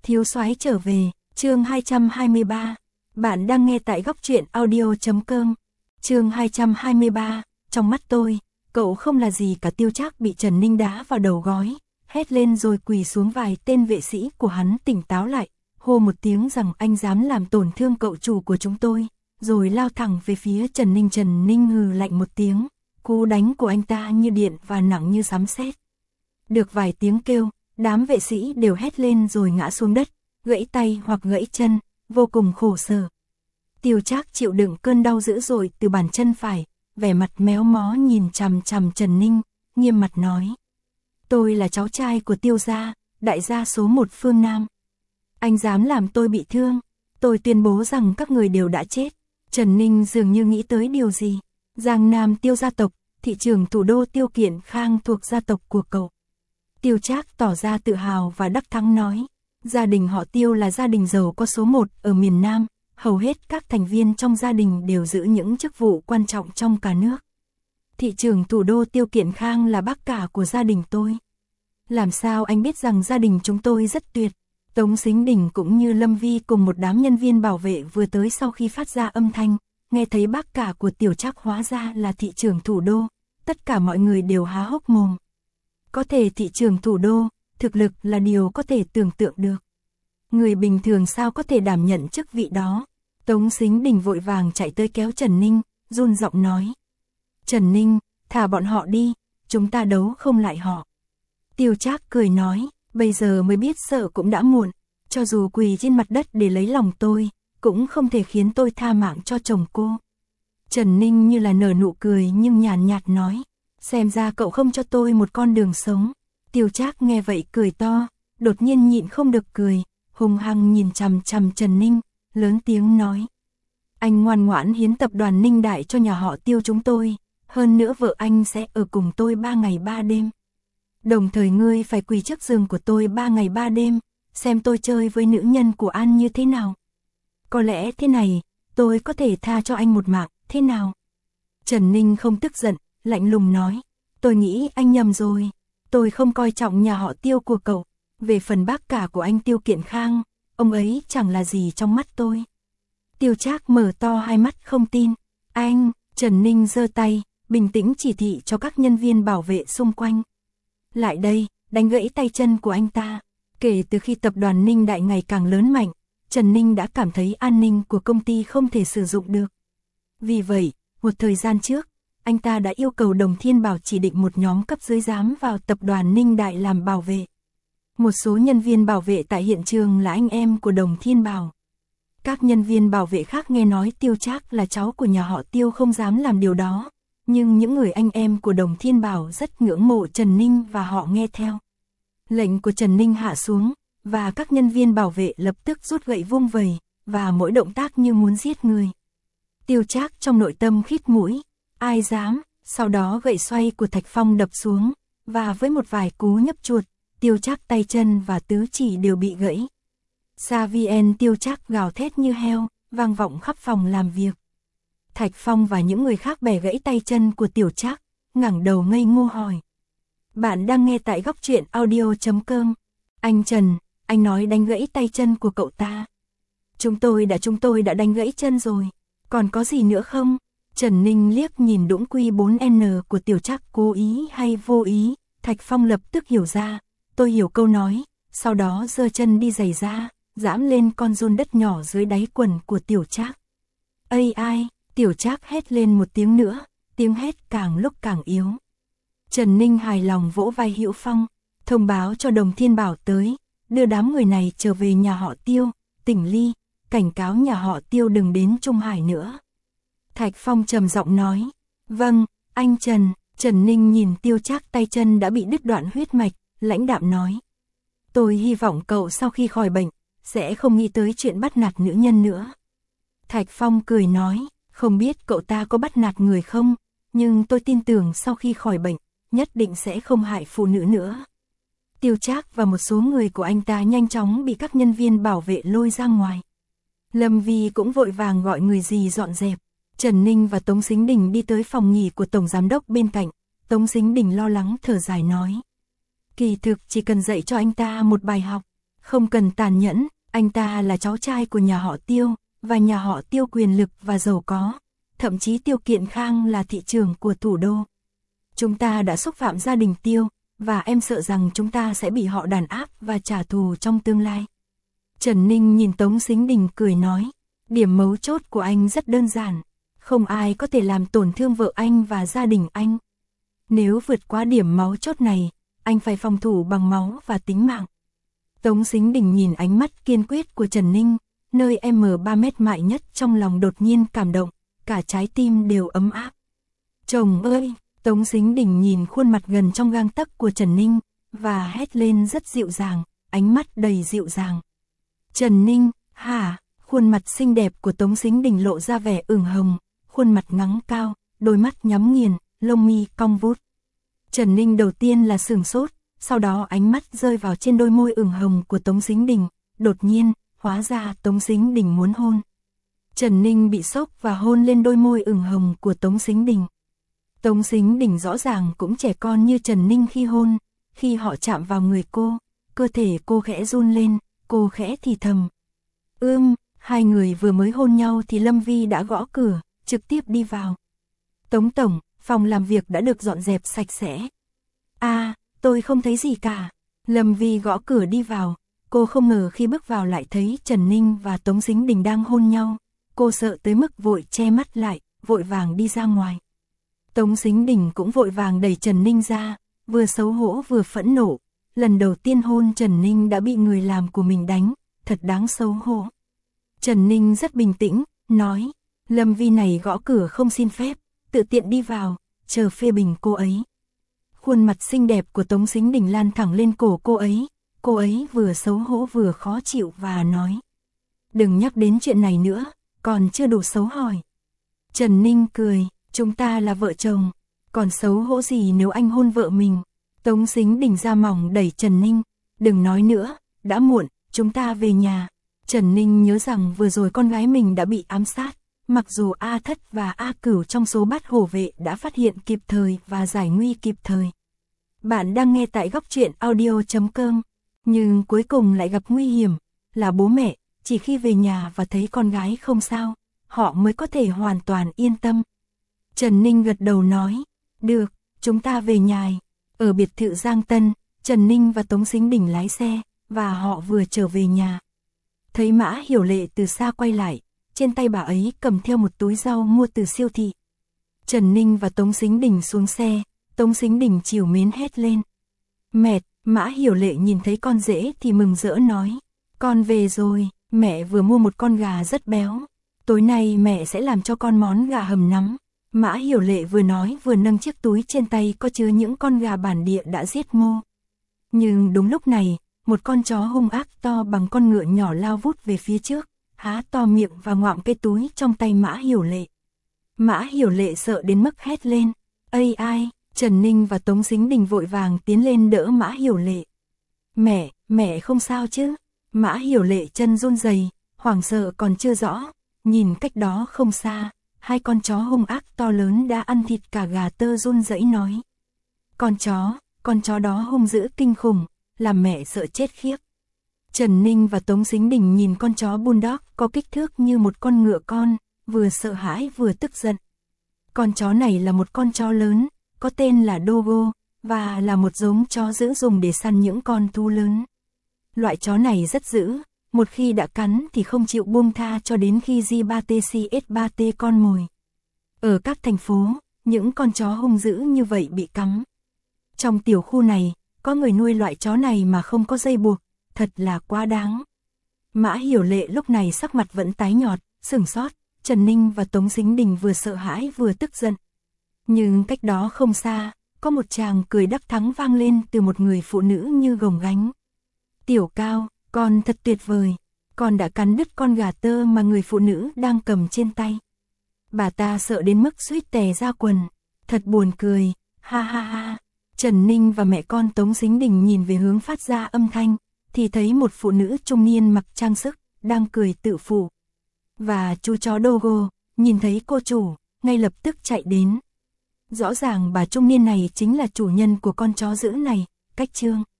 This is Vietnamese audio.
Thiếu soái trở về, chương 223. Bạn đang nghe tại góc truyện audio.com. Chương 223, trong mắt tôi, cậu không là gì cả. Tiêu Trác bị Trần Ninh đá vào đầu gói, hét lên rồi quỳ xuống. Vài tên vệ sĩ của hắn tỉnh táo lại, hô một tiếng rằng anh dám làm tổn thương cậu chủ của chúng tôi, rồi lao thẳng về phía Trần Ninh. Trần Ninh hừ lạnh một tiếng, cú đánh của anh ta như điện và nặng như sấm sét. Được vài tiếng kêu, đám vệ sĩ đều hét lên rồi ngã xuống đất, gãy tay hoặc gãy chân, vô cùng khổ sở. Tiêu Trác chịu đựng cơn đau dữ dội từ bàn chân phải, vẻ mặt méo mó nhìn chằm chằm Trần Ninh, nghiêm mặt nói: "Tôi là cháu trai của Tiêu gia, đại gia số 1 phương Nam. Anh dám làm tôi bị thương, tôi tuyên bố rằng các người đều đã chết." Trần Ninh dường như nghĩ tới điều gì. Giang Nam Tiêu gia tộc, thị trưởng thủ đô Tiêu Kiện Khang thuộc gia tộc của cậu. Tiêu Trác tỏ ra tự hào và đắc thắng nói: "Gia đình họ Tiêu là gia đình giàu có số 1 ở miền Nam, hầu hết các thành viên trong gia đình đều giữ những chức vụ quan trọng trong cả nước. Thị trưởng thủ đô Tiêu Kiện Khang là bác cả của gia đình tôi." "Làm sao anh biết rằng gia đình chúng tôi rất tuyệt?" Tống Sính Đình cũng như Lâm Vi cùng một đám nhân viên bảo vệ vừa tới sau khi phát ra âm thanh, nghe thấy bác cả của Tiểu Trác hóa ra là thị trưởng thủ đô, tất cả mọi người đều há hốc mồm. Có thể thị trưởng thủ đô, thực lực là điều có thể tưởng tượng được. Người bình thường sao có thể đảm nhận chức vị đó? Tống Sính Đình vội vàng chạy tới kéo Trần Ninh, run giọng nói: "Trần Ninh, thả bọn họ đi, chúng ta đấu không lại họ." Tiêu Trác cười nói: "Bây giờ mới biết sợ cũng đã muộn, cho dù quỳ trên mặt đất để lấy lòng tôi, cũng không thể khiến tôi tha mạng cho chồng cô." Trần Ninh như là nở nụ cười nhưng nhàn nhạt nói: "Xem ra cậu không cho tôi một con đường sống." Tiêu Trác nghe vậy cười to, đột nhiên nhịn không được cười, hung hăng nhìn chằm chằm Trần Ninh, lớn tiếng nói: "Anh ngoan ngoãn hiến tập đoàn Ninh Đại cho nhà họ Tiêu chúng tôi, hơn nữa vợ anh sẽ ở cùng tôi 3 ngày 3 đêm. Đồng thời ngươi phải quỳ trước giường của tôi 3 ngày 3 đêm, xem tôi chơi với nữ nhân của An như thế nào. Có lẽ thế này, tôi có thể tha cho anh một mạng, thế nào?" Trần Ninh không tức giận, lạnh lùng nói: "Tôi nghĩ anh nhầm rồi, tôi không coi trọng nhà họ Tiêu của cậu, về phần bác cả của anh Tiêu Kiện Khang, ông ấy chẳng là gì trong mắt tôi." Tiêu Trác mở to hai mắt không tin. "Anh!" Trần Ninh giơ tay, bình tĩnh chỉ thị cho các nhân viên bảo vệ xung quanh: "Lại đây, đánh gãy tay chân của anh ta." Kể từ khi tập đoàn Ninh Đại ngày càng lớn mạnh, Trần Ninh đã cảm thấy an ninh của công ty không thể sử dụng được. Vì vậy, một thời gian trước, anh ta đã yêu cầu Đồng Thiên Bảo chỉ định một nhóm cấp dưới dám vào tập đoàn Ninh Đại làm bảo vệ. Một số nhân viên bảo vệ tại hiện trường là anh em của Đồng Thiên Bảo. Các nhân viên bảo vệ khác nghe nói Tiêu Trác là cháu của nhà họ Tiêu không dám làm điều đó, nhưng những người anh em của Đồng Thiên Bảo rất ngưỡng mộ Trần Ninh và họ nghe theo. Lệnh của Trần Ninh hạ xuống, và các nhân viên bảo vệ lập tức rút gậy vung vẩy, và mỗi động tác như muốn giết người. Tiêu Trác trong nội tâm khít mũi: "Ai dám?" Sau đó gậy xoay của Thạch Phong đập xuống, và với một vài cú nhấp chuột, Tiêu Trác tay chân và tứ chỉ đều bị gãy. Savien Tiêu Trác gào thét như heo, vang vọng khắp phòng làm việc. Thạch Phong và những người khác bẻ gãy tay chân của Tiểu Trác, ngẩng đầu ngây ngô hỏi: "Bạn đang nghe tại góc truyện audio.com. Anh Trần, anh nói đánh gãy tay chân của cậu ta." Chúng tôi đã đánh gãy chân rồi, còn có gì nữa không?" Trần Ninh liếc nhìn đũng Q4N của Tiểu Trác cố ý hay vô ý, Thạch Phong lập tức hiểu ra, tôi hiểu câu nói, sau đó giơ chân đi giày ra, giẫm lên con giun đất nhỏ dưới đáy quần của Tiểu Trác. "Ây ai!" Tiểu Trác hét lên một tiếng nữa, tiếng hét càng lúc càng yếu. Trần Ninh hài lòng vỗ vai Hữu Phong, thông báo cho Đồng Thiên Bảo tới, đưa đám người này trở về nhà họ Tiêu, Tỉnh Ly, cảnh cáo nhà họ Tiêu đừng đến Trung Hải nữa. Thạch Phong trầm giọng nói: "Vâng, anh Trần." Trần Ninh nhìn Tiêu Trác tay chân đã bị đứt đoạn huyết mạch, lãnh đạm nói: "Tôi hy vọng cậu sau khi khỏi bệnh, sẽ không nghĩ tới chuyện bắt nạt nữ nhân nữa." Thạch Phong cười nói: "Không biết cậu ta có bắt nạt người không, nhưng tôi tin tưởng sau khi khỏi bệnh, nhất định sẽ không hại phụ nữ nữa." Tiêu Trác và một số người của anh ta nhanh chóng bị các nhân viên bảo vệ lôi ra ngoài. Lâm Vi cũng vội vàng gọi người gì dọn dẹp. Trần Ninh và Tống Sính Đình đi tới phòng nghỉ của Tổng Giám đốc bên cạnh. Tống Sính Đình lo lắng thở dài nói: "Kỳ thực chỉ cần dạy cho anh ta một bài học, Không cần tàn nhẫn, anh ta là cháu trai của nhà họ Tiêu, và nhà họ Tiêu quyền lực và giàu có. Thậm chí Tiêu Kiện Khang là thị trưởng của thủ đô. Chúng ta đã xúc phạm gia đình Tiêu, và em sợ rằng chúng ta sẽ bị họ đàn áp và trả thù trong tương lai. Trần Ninh nhìn Tống Sính Đình cười nói, điểm mấu chốt của anh rất đơn giản, không ai có thể làm tổn thương vợ anh và gia đình anh. Nếu vượt qua điểm mấu chốt này, anh phải phòng thủ bằng máu và tính mạng. Tống Sính Đình nhìn ánh mắt kiên quyết của Trần Ninh, nơi M3 mét mại nhất trong lòng đột nhiên cảm động, cả trái tim đều ấm áp. Chồng ơi! Tống Sính Đình nhìn khuôn mặt gần trong gang tấc của Trần Ninh, và hét lên rất dịu dàng, ánh mắt đầy dịu dàng. Trần Ninh, hả? Khuôn mặt xinh đẹp của Tống Sính Đình lộ ra vẻ ửng hồng, khuôn mặt ngắn cao, đôi mắt nhắm nghiền, lông mi cong vút. Trần Ninh đầu tiên là sửng sốt, sau đó ánh mắt rơi vào trên đôi môi ửng hồng của Tống Sính Đình, đột nhiên, hóa ra Tống Sính Đình muốn hôn. Trần Ninh bị sốc và hôn lên đôi môi ửng hồng của Tống Sính Đình. Tống Sính Đình rõ ràng cũng trẻ con như Trần Ninh khi hôn, khi họ chạm vào người cô, cơ thể cô khẽ run lên, cô khẽ thì thầm. Hai người vừa mới hôn nhau thì Lâm Vi đã gõ cửa, trực tiếp đi vào. Tống tổng, phòng làm việc đã được dọn dẹp sạch sẽ. Tôi không thấy gì cả. Lâm Vi gõ cửa đi vào, cô không ngờ khi bước vào lại thấy Trần Ninh và Tống Sính Đình đang hôn nhau. Cô sợ tới mức vội che mắt lại, vội vàng đi ra ngoài. Tống Sính Đình cũng vội vàng đẩy Trần Ninh ra, vừa xấu hổ vừa phẫn nộ. Lần đầu tiên hôn Trần Ninh đã bị người làm của mình đánh, thật đáng xấu hổ. Trần Ninh rất bình tĩnh, nói, Lâm Vi này gõ cửa không xin phép, tự tiện đi vào, chờ phê bình cô ấy. Khuôn mặt xinh đẹp của Tống Sính Đình lan thẳng lên cổ cô ấy vừa xấu hổ vừa khó chịu và nói. Đừng nhắc đến chuyện này nữa, còn chưa đủ xấu hỏi. Trần Ninh cười, chúng ta là vợ chồng, còn xấu hổ gì nếu anh hôn vợ mình. Tống Sính Đình ra mỏng đẩy Trần Ninh, đừng nói nữa, đã muộn, chúng ta về nhà. Trần Ninh nhớ rằng vừa rồi con gái mình đã bị ám sát, mặc dù A Thất và A Cửu trong số bát hổ vệ đã phát hiện kịp thời và giải nguy kịp thời. Bạn đang nghe tại góc truyện audio.com, nhưng cuối cùng lại gặp nguy hiểm, là bố mẹ, chỉ khi về nhà và thấy con gái không sao, họ mới có thể hoàn toàn yên tâm. Trần Ninh gật đầu nói, được, chúng ta về nhà. Ở biệt thự Giang Tân, Trần Ninh và Tống Sính Đình lái xe, và họ vừa trở về nhà. Thấy Mã Hiểu Lệ từ xa quay lại, trên tay bà ấy cầm theo một túi rau mua từ siêu thị. Trần Ninh và Tống Sính Đình xuống xe, Tống Sính Đình trìu mến hét lên. Mệt, Mã Hiểu Lệ nhìn thấy con rể thì mừng rỡ nói. Con về rồi, mẹ vừa mua một con gà rất béo. Tối nay mẹ sẽ làm cho con món gà hầm nắm. Mã Hiểu Lệ vừa nói vừa nâng chiếc túi trên tay có chứa những con gà bản địa đã giết mô. Nhưng đúng lúc này, một con chó hung ác to bằng con ngựa nhỏ lao vút về phía trước, há to miệng và ngoạm cái túi trong tay Mã Hiểu Lệ. Mã Hiểu Lệ sợ đến mức hét lên. Ây ai! Trần Ninh và Tống Sính Đình vội vàng tiến lên đỡ Mã Hiểu Lệ. Mẹ không sao chứ? Mã Hiểu Lệ chân run rẩy, hoảng sợ còn chưa rõ, nhìn cách đó không xa, hai con chó hung ác to lớn đã ăn thịt cả gà tơ run rẩy nói. Con chó đó hung dữ kinh khủng, làm mẹ sợ chết khiếp. Trần Ninh và Tống Sính Đình nhìn con chó bulldog có kích thước như một con ngựa con, vừa sợ hãi vừa tức giận. Con chó này là một con chó lớn, có tên là Dogo, và là một giống chó dữ dùng để săn những con thú lớn. Loại chó này rất dữ, một khi đã cắn thì không chịu buông tha cho đến khi J3TCS3T con mồi. Ở các thành phố, những con chó hung dữ như vậy bị cắm. Trong tiểu khu này, có người nuôi loại chó này mà không có dây buộc, thật là quá đáng. Mã Hiểu Lệ lúc này sắc mặt vẫn tái nhợt, sửng sốt, Trần Ninh và Tống Sính Đình vừa sợ hãi vừa tức giận. Nhưng cách đó không xa, có một tràng cười đắc thắng vang lên từ một người phụ nữ như gồng gánh. Tiểu Cao, con thật tuyệt vời, con đã cắn đứt con gà tơ mà người phụ nữ đang cầm trên tay. Bà ta sợ đến mức suýt tè ra quần, thật buồn cười, ha ha ha. Trần Ninh và mẹ con Tống Sính Đình nhìn về hướng phát ra âm thanh, thì thấy một phụ nữ trung niên mặc trang sức, đang cười tự phụ. Và chú chó Dogo, nhìn thấy cô chủ, ngay lập tức chạy đến. Rõ ràng bà trung niên này chính là chủ nhân của con chó dữ này, cách chương.